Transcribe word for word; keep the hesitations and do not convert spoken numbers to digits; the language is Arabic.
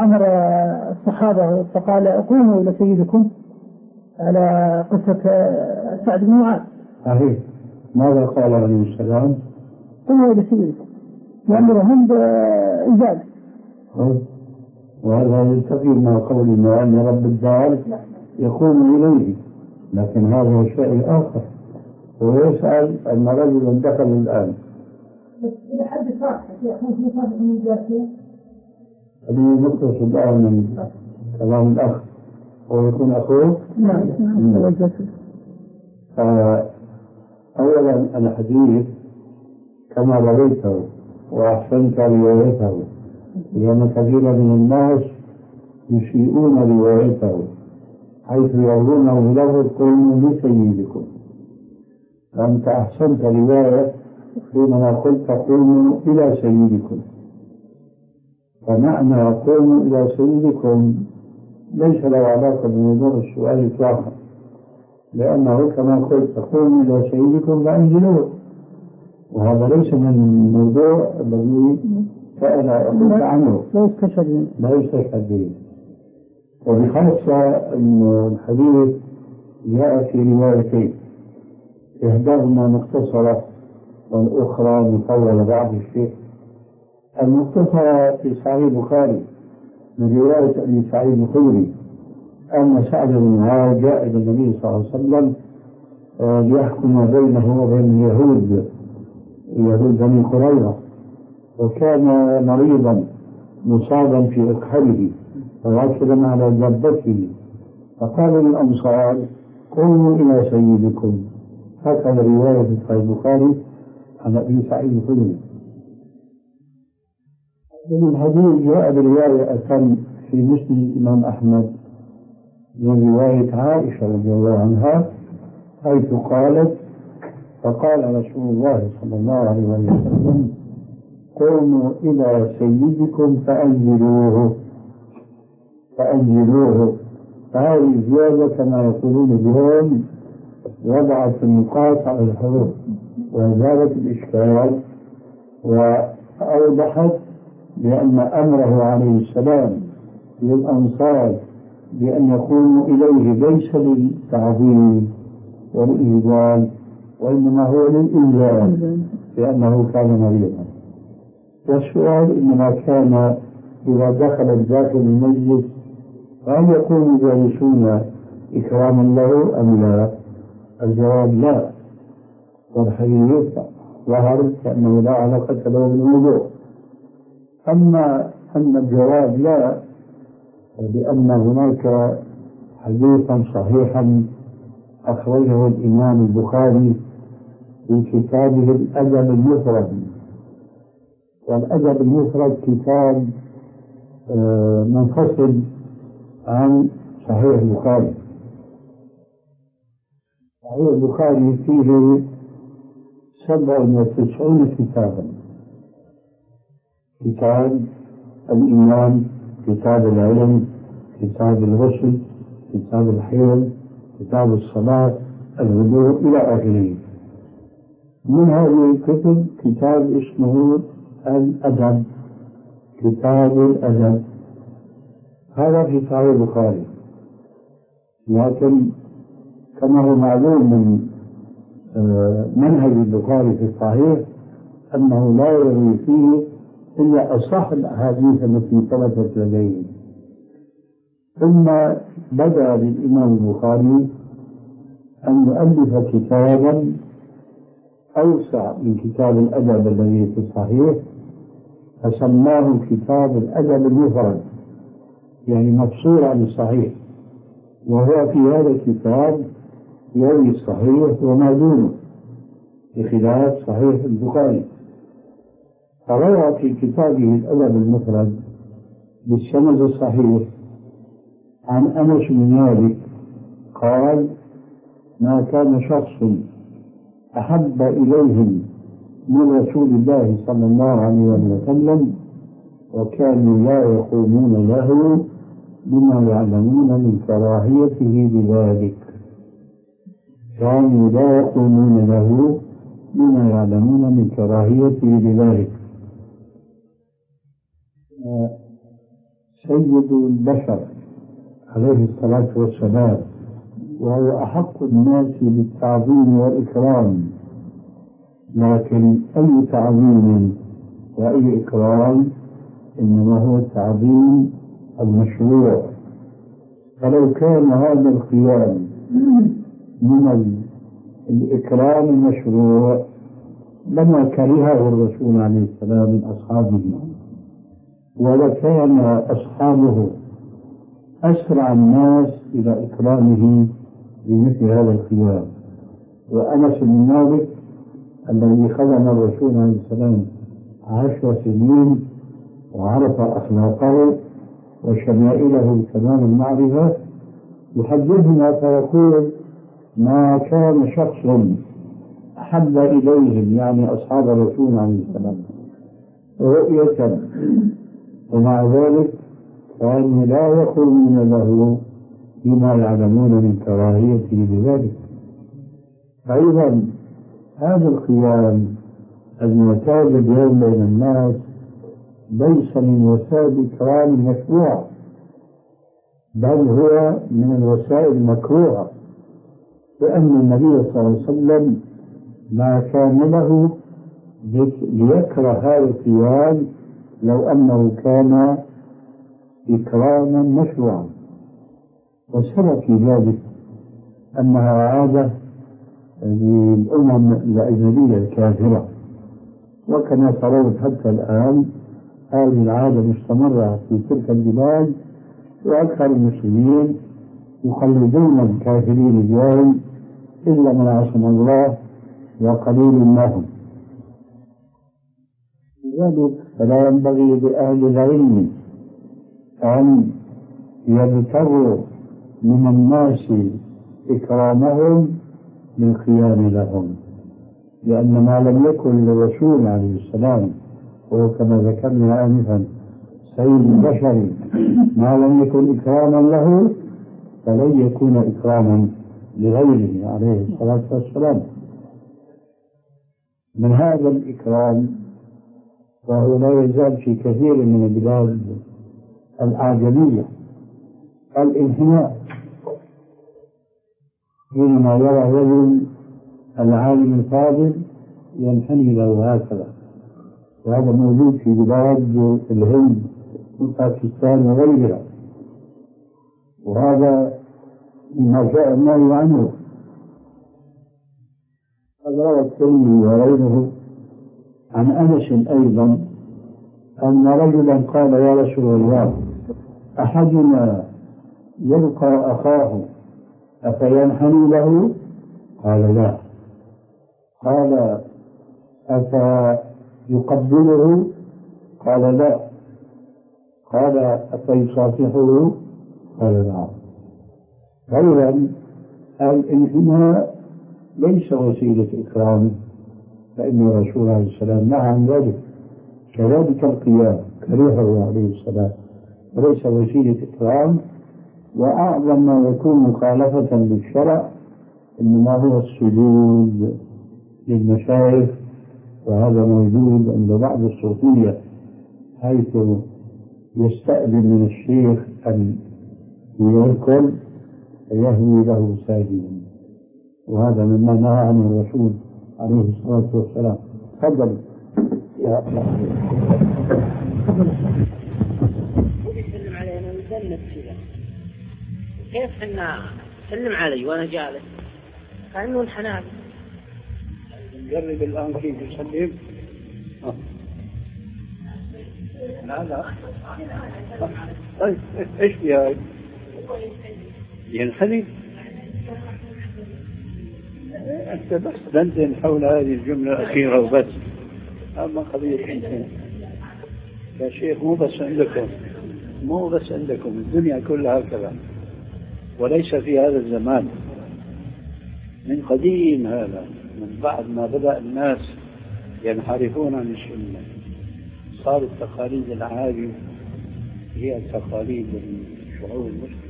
أمر الصحابة فقال قوموا إلى سيدكم على قصة سعد بن معاذ. صحيح. ماذا قال عليه السلام؟ قوموا إلى سيدكم يأمرهم بإنزال. وهذا يلتقي مع قولنا أن رب الدار يقوم إليه، لكن هذا شيء آخر. ويسأل أن رجلا دخل الآن إذا حد صاحب يكون في صاحب من الجارتين هذه نقطة الآن من كلام الأخ ويكون أخوه. نعم نعم. أولا الحديث كما رويته وأحسنت روايته، لأن كثيرا من الناس يسيئون روايته حيث يرونه له قوموا لسيدكم، فأنت أحسنت رواية حينما قلت قوموا إلى سيدكم. فمعنى قوموا إلى سيدكم ليس له علاقة بموضوع السؤال إطلاقا، لأنه كما قلت قوموا إلى سيدكم فأنزلوه، وهذا ليس من الموضوع الذي سأل أخوك عنه، لا يستشهد به. وبخاصة أن الحديث جاء في روايتين، إحداهما مختصرة والأخرى مطولة بعض الشيء. المختصرة في صحيح البخاري من رواية أبي سعيد الخدري أن سعد بن معاذ جاء إلى النبي صلى الله عليه وسلم ليحكم بينه وبين اليهود يهود بني قريظة، وكان مريضا مصابا في إكحله وراكبا على جبته، فقال للأنصار قوموا إلى سيدكم. هكذا رواية في صحيح البخاري عن أبي سعيد الخدري. الحديث جاء برواية أتم في مسند الإمام أحمد من رواية عائشة رضي الله عنها، حيث قالت فقال رسول الله صلى الله عليه وسلم قوموا إلى سيدكم فأنزلوه فأنزلوه. فهذه الزيادة كما يقولون اليوم وضعت النقاط على الحروف وزالت الإشكال، وأوضحت بأن أمره عليه السلام للأنصار بأن يقوموا إليه ليس للتعظيم والإنزال، وإنما هو للإنزال لأنه كان مريضا. والسؤال إنما كان إذا دخل داخل المجلس فهل يكون جالسون إكراما له أم لا؟ الجواب لا، والحديث ظهر كأنه لا علاقة له بالموضوع. أما أن الجواب لا، لأن هناك حديثا صحيحا أخرجه الإمام البخاري في كتابه الأدب المفرد، والأدب المفرد كتاب منفصل عن صحيح البخاري. صحيح البخاري فيه سبع وتسعون كتابا: كتاب الإيمان، كتاب العلم، كتاب الغسل، كتاب الحيض، كتاب الصلاة، الوضوء إلى آخره. من هذه الكتب كتاب اسمه الأدب، كتاب الأدب، هذا في صحيح البخاري. لكن كما هو معلوم من منهج البخاري في الصحيح أنه لا يروي فيه إلا أصح الأحاديث التي ثبتت لديه. ثم بدأ للإمام البخاري أن يؤلف كتابا أوسع من كتاب الأدب الذي في الصحيح، فسماه كتاب الأدب المفرد، يعني مفصول عن الصحيح، وهو في هذا الكتاب يروي الصحيح وما دونه بخلاف صحيح البخاري. فروى في كتابه الأدب المفرد بالسند الصحيح عن أنس بن مالك قال ما كان شخص أحب إليهم من رسول الله صلى الله عليه وسلم وكانوا لا يقومون له بما يعلمون من كراهيته بذلك، كانوا لا يقومون له بما يعلمون من كراهيته بذلك. سيد البشر عليه الصلاة والسلام، وهو أحق الناس بالتعظيم والإكرام، لكن أي تعظيم وأي إكرام إنما هو التعظيم المشروع. فلو كان هذا القيام من الإكرام المشروع لما كرهه الرسول عليه السلام من أصحابه، ولكان أصحابه أسرع الناس إلى إكرامه بمثل هذا القيام. وأنس بن مالك الذي خدم الرسول عليه السلام عشر سنين وعرف أخلاقه وشمائله تمام المعرفة يحدثنا فيقول: ما كان شخص أحب إليهم، يعني أصحاب الرسول عليه السلام، رؤية، ومع ذلك كانوا لا يقولون له بما يعلمون من كراهيته بذلك. فأيضا هذا القيام المعتاد اليوم بين الناس ليس من وسائل إكرام المشروع، بل هو من الوسائل المكروهة، لأن النبي صلى الله عليه وسلم ما كان له ليكره هذا القيام لو أنه كان إكراما مشروعا. والسبب في ذلك أنها عادة للأمم الأجنبية الكافرة، وكما ترون حتى الآن هذه العادة مستمرة في تلك البلاد، وأكثر المسلمين يقلدون الكافرين اليوم إلا من عصم الله وقليل منهم. لذلك فلا ينبغي لأهل العلم أن يبتغوا من الناس إكرامهم بالقيام لهم، لأن ما لم يكن للرسول عليه السلام، وهو كما ذكرنا آنفا سيد البشر، ما لم يكن إكراما له فلن يكون إكراما لغيره عليه الصلاة والسلام. من هذا الإكرام، وهو لا يزال في كثير من البلاد الأعجمية، الانحناء، حينما يرى رجل العالم الفاضل ينحني له هكذا، وهذا موجود في بلاد الهند وباكستان وغيرها، وهذا ما جاء النهي عنه. هذا روى الترمذي وغيره عن أنس أيضا أن رجلا قال: يا رسول الله، أحدنا يلقى أخاه أفينحني له؟ قال: لا. قال: أفيقبله؟ قال: لا. قال: أفيصافحه؟ قال: لا. فإذا الانحناء ليس وسيلة إكرام، فإن الرسول عليه السلام نهى عن ذلك. كذلك القيام كرهه عليه السلام وليس وسيلة إكرام، وأعظم ما يكون مخالفة للشرع إنما هو السجود للمشايخ، وهذا موجود عند بعض الصوفية، حيث يستأذن من الشيخ أن يركن فيهوي له ساجدا، وهذا مما نهى عنه الرسول عليه الصلاة والسلام. تفضل يا الله. يسلم علي أنا مجنب كذا، كيف حنا سلم علي وأنا جالس كأنه انحنى. نجرب الآن كيف يسلم. لا لا طيب ايش فيها؟ ينحني؟ أنت بس دندن حول هذه الجملة الأخيرة وبس، أما قضية أنت يا شيخ مو بس عندكم، مو بس عندكم، الدنيا كلها هكذا، وليس في هذا الزمان، من قديم هذا، من بعد ما بدأ الناس ينحرفون عن السنة صارت تقاليد العاجم هي تقاليد الشعوب المسلمة.